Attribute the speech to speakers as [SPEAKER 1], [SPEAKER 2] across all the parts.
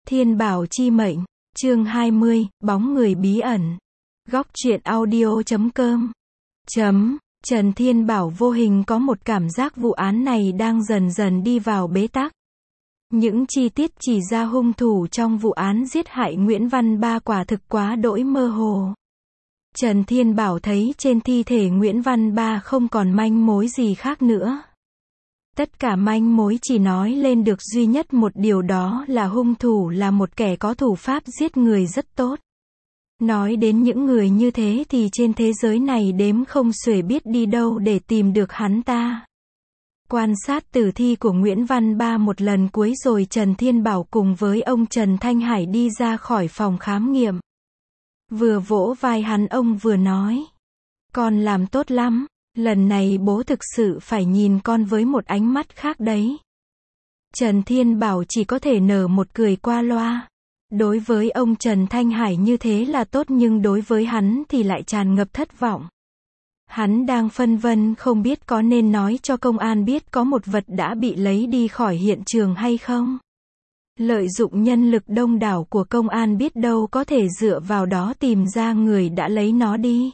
[SPEAKER 1] Thiên Bảo chi mệnh, chương 20, bóng người bí ẩn. Góc truyện audio.com. Trần Thiên Bảo vô hình có một cảm giác vụ án này đang dần dần đi vào bế tắc. Những chi tiết chỉ ra hung thủ trong vụ án giết hại Nguyễn Văn Ba quả thực quá đỗi mơ hồ. Trần Thiên Bảo thấy trên thi thể Nguyễn Văn Ba không còn manh mối gì khác nữa. Tất cả manh mối chỉ nói lên được duy nhất một điều, đó là hung thủ là một kẻ có thủ pháp giết người rất tốt. Nói đến những người như thế thì trên thế giới này đếm không xuể, biết đi đâu để tìm được hắn ta. Quan sát tử thi của Nguyễn Văn Ba một lần cuối rồi Trần Thiên Bảo cùng với ông Trần Thanh Hải đi ra khỏi phòng khám nghiệm. Vừa vỗ vai hắn ông vừa nói: "Con làm tốt lắm, lần này bố thực sự phải nhìn con với một ánh mắt khác đấy." Trần Thiên Bảo chỉ có thể nở một cười qua loa. Đối với ông Trần Thanh Hải như thế là tốt, nhưng đối với hắn thì lại tràn ngập thất vọng. Hắn đang phân vân không biết có nên nói cho công an biết có một vật đã bị lấy đi khỏi hiện trường hay không. Lợi dụng nhân lực đông đảo của công an, biết đâu có thể dựa vào đó tìm ra người đã lấy nó đi.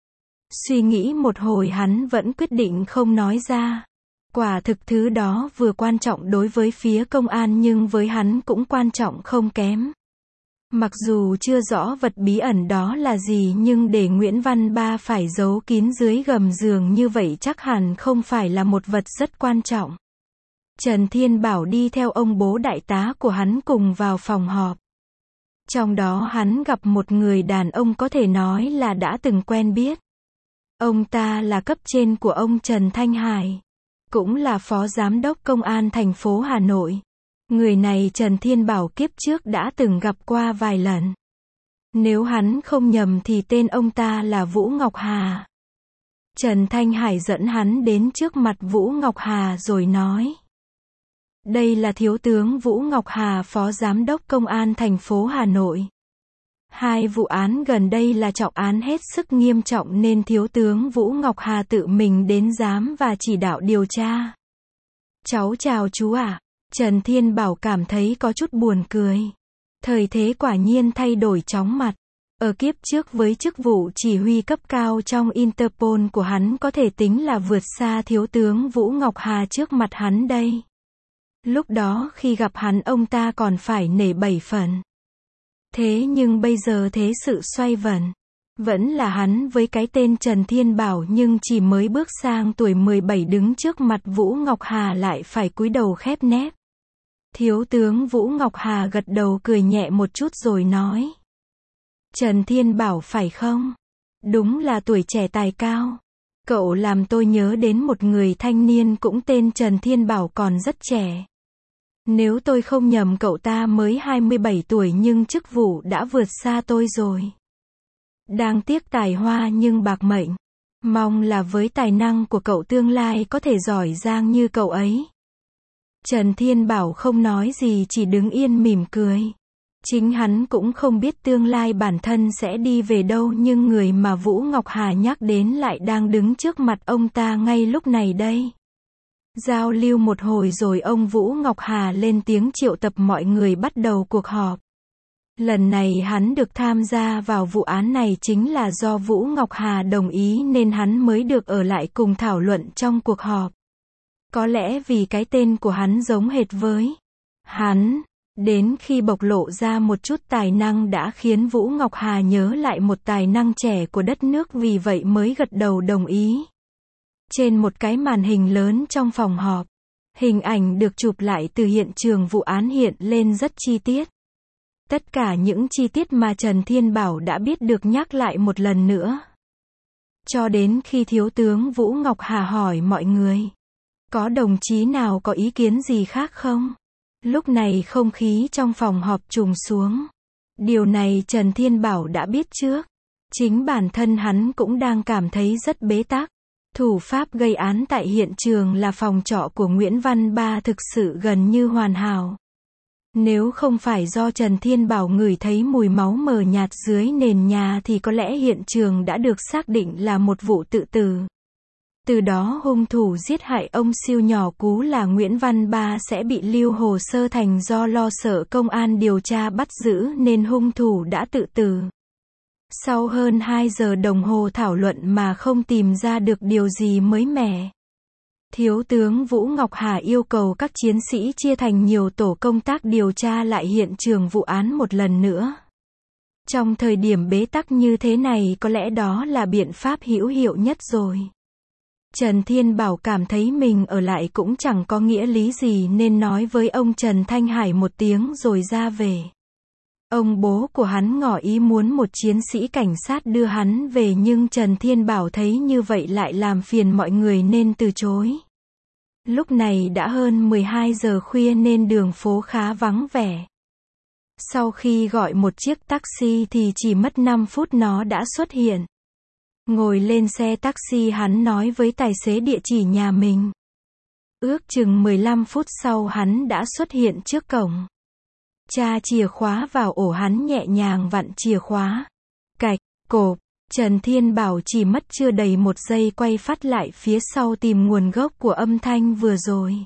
[SPEAKER 1] Suy nghĩ một hồi hắn vẫn quyết định không nói ra. Quả thực thứ đó vừa quan trọng đối với phía công an nhưng với hắn cũng quan trọng không kém. Mặc dù chưa rõ vật bí ẩn đó là gì, nhưng để Nguyễn Văn Ba phải giấu kín dưới gầm giường như vậy chắc hẳn không phải là một vật rất quan trọng. Trần Thiên Bảo đi theo ông bố đại tá của hắn cùng vào phòng họp. Trong đó hắn gặp một người đàn ông có thể nói là đã từng quen biết. Ông ta là cấp trên của ông Trần Thanh Hải, cũng là phó giám đốc công an thành phố Hà Nội. Người này Trần Thiên Bảo kiếp trước đã từng gặp qua vài lần. Nếu hắn không nhầm thì tên ông ta là Vũ Ngọc Hà. Trần Thanh Hải dẫn hắn đến trước mặt Vũ Ngọc Hà rồi nói: "Đây là thiếu tướng Vũ Ngọc Hà, phó giám đốc công an thành phố Hà Nội. Hai vụ án gần đây là trọng án hết sức nghiêm trọng nên thiếu tướng Vũ Ngọc Hà tự mình đến giám và chỉ đạo điều tra." "Cháu chào chú ạ." Trần Thiên Bảo cảm thấy có chút buồn cười. Thời thế quả nhiên thay đổi chóng mặt. Ở kiếp trước với chức vụ chỉ huy cấp cao trong Interpol của hắn có thể tính là vượt xa thiếu tướng Vũ Ngọc Hà trước mặt hắn đây. Lúc đó khi gặp hắn ông ta còn phải nể 7 phần. Thế nhưng bây giờ thế sự xoay vần. Vẫn là hắn với cái tên Trần Thiên Bảo nhưng chỉ mới bước sang tuổi 17 đứng trước mặt Vũ Ngọc Hà lại phải cúi đầu khép nép. Thiếu tướng Vũ Ngọc Hà gật đầu cười nhẹ một chút rồi nói: "Trần Thiên Bảo phải không? Đúng là tuổi trẻ tài cao. Cậu làm tôi nhớ đến một người thanh niên cũng tên Trần Thiên Bảo còn rất trẻ. Nếu tôi không nhầm cậu ta mới 27 tuổi nhưng chức vụ đã vượt xa tôi rồi. Đáng tiếc tài hoa nhưng bạc mệnh. Mong là với tài năng của cậu tương lai có thể giỏi giang như cậu ấy." Trần Thiên Bảo không nói gì, chỉ đứng yên mỉm cười. Chính hắn cũng không biết tương lai bản thân sẽ đi về đâu, nhưng người mà Vũ Ngọc Hà nhắc đến lại đang đứng trước mặt ông ta ngay lúc này đây. Giao lưu một hồi rồi ông Vũ Ngọc Hà lên tiếng triệu tập mọi người bắt đầu cuộc họp. Lần này hắn được tham gia vào vụ án này chính là do Vũ Ngọc Hà đồng ý nên hắn mới được ở lại cùng thảo luận trong cuộc họp. Có lẽ vì cái tên của hắn giống hệt với hắn, đến khi bộc lộ ra một chút tài năng đã khiến Vũ Ngọc Hà nhớ lại một tài năng trẻ của đất nước, vì vậy mới gật đầu đồng ý. Trên một cái màn hình lớn trong phòng họp, hình ảnh được chụp lại từ hiện trường vụ án hiện lên rất chi tiết. Tất cả những chi tiết mà Trần Thiên Bảo đã biết được nhắc lại một lần nữa. Cho đến khi thiếu tướng Vũ Ngọc Hà hỏi mọi người: "Có đồng chí nào có ý kiến gì khác không?" Lúc này không khí trong phòng họp trùng xuống. Điều này Trần Thiên Bảo đã biết trước. Chính bản thân hắn cũng đang cảm thấy rất bế tắc. Thủ pháp gây án tại hiện trường là phòng trọ của Nguyễn Văn Ba thực sự gần như hoàn hảo. Nếu không phải do Trần Thiên Bảo ngửi thấy mùi máu mờ nhạt dưới nền nhà thì có lẽ hiện trường đã được xác định là một vụ tự tử. Từ đó hung thủ giết hại ông Siêu nhỏ Cú là Nguyễn Văn Ba sẽ bị lưu hồ sơ thành do lo sợ công an điều tra bắt giữ nên hung thủ đã tự tử. Sau hơn 2 giờ đồng hồ thảo luận mà không tìm ra được điều gì mới mẻ, Thiếu tướng Vũ Ngọc Hà yêu cầu các chiến sĩ chia thành nhiều tổ công tác điều tra lại hiện trường vụ án một lần nữa. Trong thời điểm bế tắc như thế này có lẽ đó là biện pháp hữu hiệu nhất rồi. Trần Thiên Bảo cảm thấy mình ở lại cũng chẳng có nghĩa lý gì nên nói với ông Trần Thanh Hải một tiếng rồi ra về. Ông bố của hắn ngỏ ý muốn một chiến sĩ cảnh sát đưa hắn về nhưng Trần Thiên Bảo thấy như vậy lại làm phiền mọi người nên từ chối. Lúc này đã hơn 12 giờ khuya nên đường phố khá vắng vẻ. Sau khi gọi một chiếc taxi thì chỉ mất 5 phút nó đã xuất hiện. Ngồi lên xe taxi hắn nói với tài xế địa chỉ nhà mình. Ước chừng 15 phút sau hắn đã xuất hiện trước cổng. Tra chìa khóa vào ổ hắn nhẹ nhàng vặn chìa khóa. Cạch, cộp, Trần Thiên Bảo chỉ mất chưa đầy 1 giây quay phát lại phía sau tìm nguồn gốc của âm thanh vừa rồi.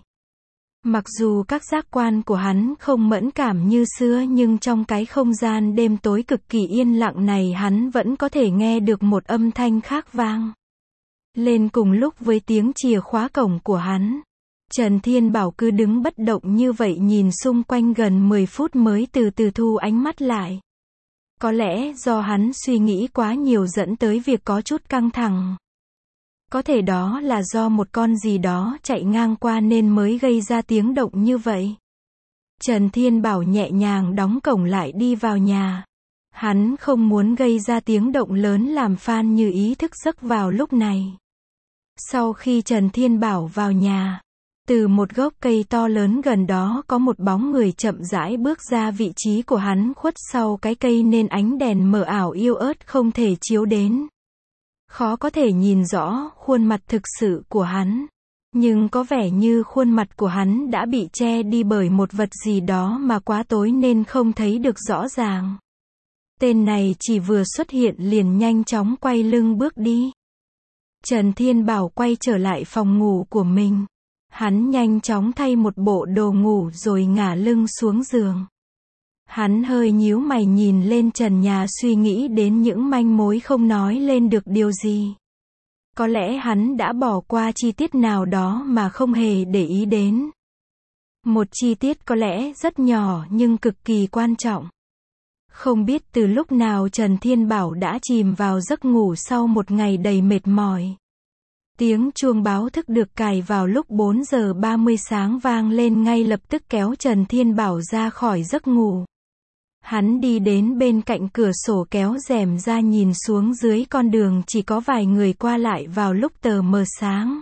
[SPEAKER 1] Mặc dù các giác quan của hắn không mẫn cảm như xưa nhưng trong cái không gian đêm tối cực kỳ yên lặng này hắn vẫn có thể nghe được một âm thanh khác vang lên cùng lúc với tiếng chìa khóa cổng của hắn. Trần Thiên Bảo cứ đứng bất động như vậy nhìn xung quanh gần 10 phút mới từ từ thu ánh mắt lại. Có lẽ do hắn suy nghĩ quá nhiều dẫn tới việc có chút căng thẳng. Có thể đó là do một con gì đó chạy ngang qua nên mới gây ra tiếng động như vậy. Trần Thiên Bảo nhẹ nhàng đóng cổng lại đi vào nhà. Hắn không muốn gây ra tiếng động lớn làm Phan Như Ý thức giấc vào lúc này. Sau khi Trần Thiên Bảo vào nhà, từ một gốc cây to lớn gần đó có một bóng người chậm rãi bước ra, vị trí của hắn khuất sau cái cây nên ánh đèn mờ ảo yếu ớt không thể chiếu đến. Khó có thể nhìn rõ khuôn mặt thực sự của hắn. Nhưng có vẻ như khuôn mặt của hắn đã bị che đi bởi một vật gì đó mà quá tối nên không thấy được rõ ràng. Tên này chỉ vừa xuất hiện liền nhanh chóng quay lưng bước đi. Trần Thiên Bảo quay trở lại phòng ngủ của mình. Hắn nhanh chóng thay một bộ đồ ngủ rồi ngả lưng xuống giường. Hắn hơi nhíu mày nhìn lên trần nhà suy nghĩ đến những manh mối không nói lên được điều gì. Có lẽ hắn đã bỏ qua chi tiết nào đó mà không hề để ý đến. Một chi tiết có lẽ rất nhỏ nhưng cực kỳ quan trọng. Không biết từ lúc nào Trần Thiên Bảo đã chìm vào giấc ngủ sau một ngày đầy mệt mỏi. Tiếng chuông báo thức được cài vào lúc 4 giờ 30 sáng vang lên ngay lập tức kéo Trần Thiên Bảo ra khỏi giấc ngủ. Hắn đi đến bên cạnh cửa sổ kéo rèm ra nhìn xuống dưới con đường chỉ có vài người qua lại vào lúc tờ mờ sáng.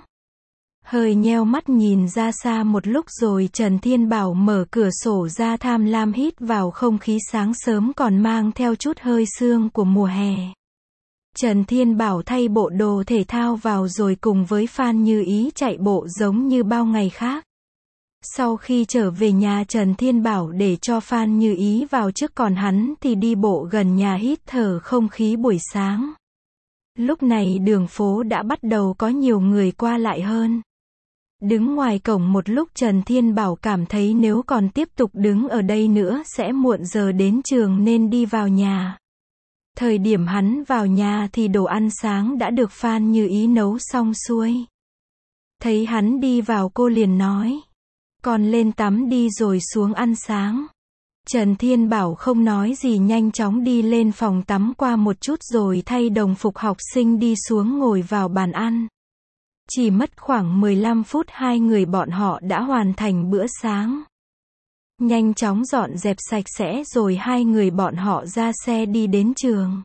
[SPEAKER 1] Hơi nheo mắt nhìn ra xa một lúc rồi Trần Thiên Bảo mở cửa sổ ra tham lam hít vào không khí sáng sớm còn mang theo chút hơi sương của mùa hè. Trần Thiên Bảo thay bộ đồ thể thao vào rồi cùng với Phan Như Ý chạy bộ giống như bao ngày khác. Sau khi trở về nhà Trần Thiên Bảo để cho Phan Như Ý vào trước còn hắn thì đi bộ gần nhà hít thở không khí buổi sáng. Lúc này đường phố đã bắt đầu có nhiều người qua lại hơn. Đứng ngoài cổng một lúc Trần Thiên Bảo cảm thấy nếu còn tiếp tục đứng ở đây nữa sẽ muộn giờ đến trường nên đi vào nhà. Thời điểm hắn vào nhà thì đồ ăn sáng đã được Phan Như Ý nấu xong xuôi. Thấy hắn đi vào cô liền nói. Con lên tắm đi rồi xuống ăn sáng. Trần Thiên Bảo không nói gì nhanh chóng đi lên phòng tắm qua một chút rồi thay đồng phục học sinh đi xuống ngồi vào bàn ăn. Chỉ mất khoảng 15 phút hai người bọn họ đã hoàn thành bữa sáng. Nhanh chóng dọn dẹp sạch sẽ rồi hai người bọn họ ra xe đi đến trường.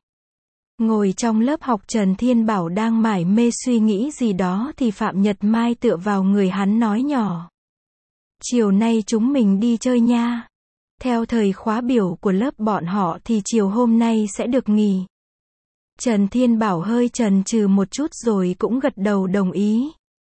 [SPEAKER 1] Ngồi trong lớp học Trần Thiên Bảo đang mải mê suy nghĩ gì đó thì Phạm Nhật Mai tựa vào người hắn nói nhỏ. Chiều nay chúng mình đi chơi nha. Theo thời khóa biểu của lớp bọn họ thì chiều hôm nay sẽ được nghỉ. Trần Thiên Bảo hơi chần chừ một chút rồi cũng gật đầu đồng ý.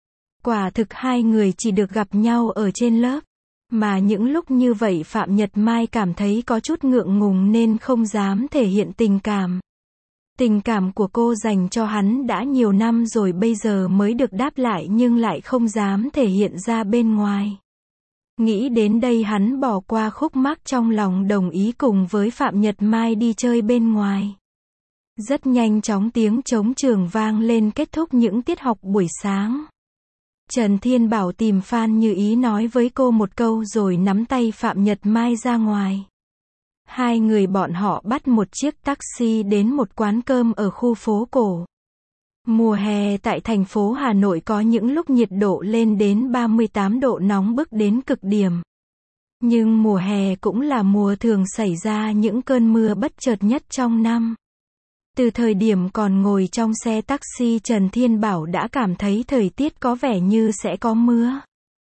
[SPEAKER 1] Quả thực hai người chỉ được gặp nhau ở trên lớp. Mà những lúc như vậy Phạm Nhật Mai cảm thấy có chút ngượng ngùng nên không dám thể hiện tình cảm. Tình cảm của cô dành cho hắn đã nhiều năm rồi bây giờ mới được đáp lại nhưng lại không dám thể hiện ra bên ngoài. Nghĩ đến đây hắn bỏ qua khúc mắc trong lòng đồng ý cùng với Phạm Nhật Mai đi chơi bên ngoài. Rất nhanh chóng tiếng trống trường vang lên kết thúc những tiết học buổi sáng. Trần Thiên Bảo tìm Phan Như Ý nói với cô một câu rồi nắm tay Phạm Nhật Mai ra ngoài. Hai người bọn họ bắt một chiếc taxi đến một quán cơm ở khu phố cổ. Mùa hè tại thành phố Hà Nội có những lúc nhiệt độ lên đến 38 độ nóng bức đến cực điểm. Nhưng mùa hè cũng là mùa thường xảy ra những cơn mưa bất chợt nhất trong năm. Từ thời điểm còn ngồi trong xe taxi Trần Thiên Bảo đã cảm thấy thời tiết có vẻ như sẽ có mưa.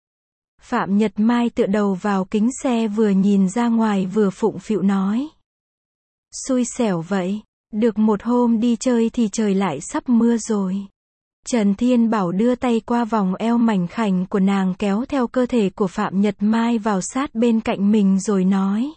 [SPEAKER 1] Phạm Nhật Mai tựa đầu vào kính xe vừa nhìn ra ngoài vừa phụng phịu nói. Xui xẻo vậy, được một hôm đi chơi thì trời lại sắp mưa rồi. Trần Thiên Bảo đưa tay qua vòng eo mảnh khảnh của nàng kéo theo cơ thể của Phạm Nhật Mai vào sát bên cạnh mình rồi nói.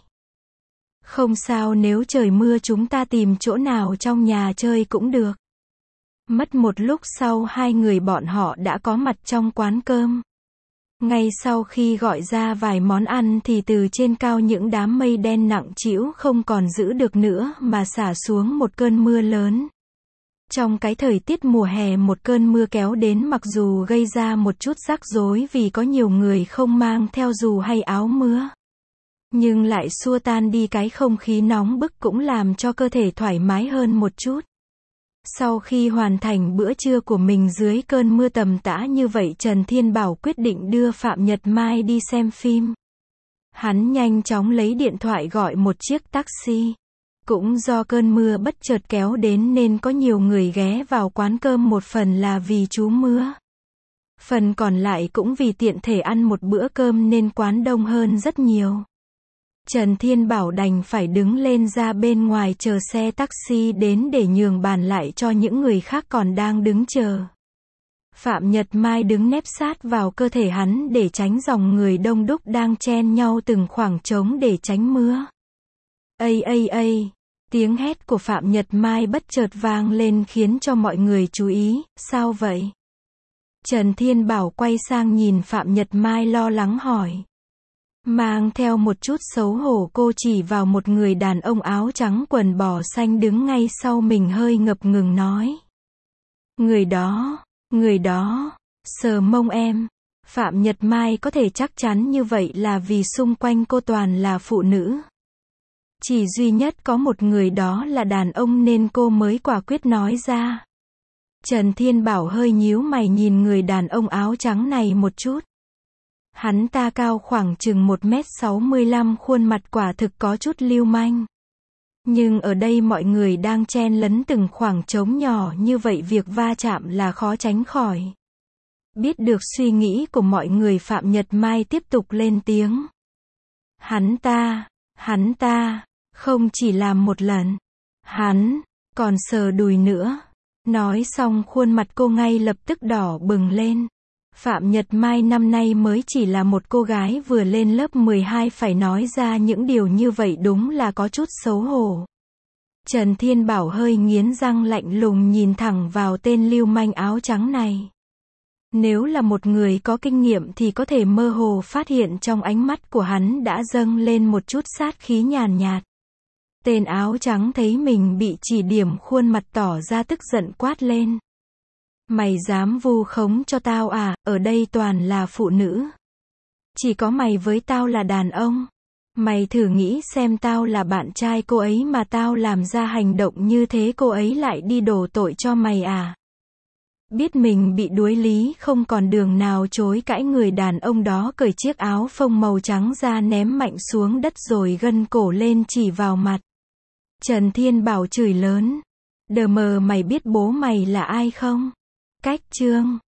[SPEAKER 1] Không sao, nếu trời mưa chúng ta tìm chỗ nào trong nhà chơi cũng được. Mất một lúc sau hai người bọn họ đã có mặt trong quán cơm. Ngay sau khi gọi ra vài món ăn thì từ trên cao những đám mây đen nặng trĩu không còn giữ được nữa mà xả xuống một cơn mưa lớn. Trong cái thời tiết mùa hè một cơn mưa kéo đến mặc dù gây ra một chút rắc rối vì có nhiều người không mang theo dù hay áo mưa. Nhưng lại xua tan đi cái không khí nóng bức cũng làm cho cơ thể thoải mái hơn một chút. Sau khi hoàn thành bữa trưa của mình dưới cơn mưa tầm tã như vậy Trần Thiên Bảo quyết định đưa Phạm Nhật Mai đi xem phim. Hắn nhanh chóng lấy điện thoại gọi một chiếc taxi. Cũng do cơn mưa bất chợt kéo đến nên có nhiều người ghé vào quán cơm, một phần là vì trú mưa. Phần còn lại cũng vì tiện thể ăn một bữa cơm nên quán đông hơn rất nhiều. Trần Thiên Bảo đành phải đứng lên ra bên ngoài chờ xe taxi đến để nhường bàn lại cho những người khác còn đang đứng chờ. Phạm Nhật Mai đứng nép sát vào cơ thể hắn để tránh dòng người đông đúc đang chen nhau từng khoảng trống để tránh mưa. Ây ây ây, tiếng hét của Phạm Nhật Mai bất chợt vang lên khiến cho mọi người chú ý, sao vậy? Trần Thiên Bảo quay sang nhìn Phạm Nhật Mai lo lắng hỏi. Mang theo một chút xấu hổ cô chỉ vào một người đàn ông áo trắng quần bò xanh đứng ngay sau mình hơi ngập ngừng nói. Người đó, sờ mông em. Phạm Nhật Mai có thể chắc chắn như vậy là vì xung quanh cô toàn là phụ nữ. Chỉ duy nhất có một người đó là đàn ông nên cô mới quả quyết nói ra. Trần Thiên Bảo hơi nhíu mày nhìn người đàn ông áo trắng này một chút. Hắn ta cao khoảng chừng 1m65, khuôn mặt quả thực có chút lưu manh. Nhưng ở đây mọi người đang chen lấn từng khoảng trống nhỏ như vậy việc va chạm là khó tránh khỏi. Biết được suy nghĩ của mọi người Phạm Nhật Mai tiếp tục lên tiếng. Hắn ta, không chỉ làm một lần. Hắn, còn sờ đùi nữa. Nói xong khuôn mặt cô ngay lập tức đỏ bừng lên. Phạm Nhật Mai năm nay mới chỉ là một cô gái vừa lên lớp 12 phải nói ra những điều như vậy đúng là có chút xấu hổ. Trần Thiên Bảo hơi nghiến răng lạnh lùng nhìn thẳng vào tên lưu manh áo trắng này. Nếu là một người có kinh nghiệm thì có thể mơ hồ phát hiện trong ánh mắt của hắn đã dâng lên một chút sát khí nhàn nhạt. Tên áo trắng thấy mình bị chỉ điểm khuôn mặt tỏ ra tức giận quát lên. Mày dám vu khống cho tao à, ở đây toàn là phụ nữ. Chỉ có mày với tao là đàn ông. Mày thử nghĩ xem tao là bạn trai cô ấy mà tao làm ra hành động như thế cô ấy lại đi đổ tội cho mày à. Biết mình bị đuối lý không còn đường nào chối cãi người đàn ông đó cởi chiếc áo phông màu trắng ra ném mạnh xuống đất rồi gân cổ lên chỉ vào mặt. Trần Thiên Bảo chửi lớn. Đờ mờ mày biết bố mày là ai không? Cách Trương.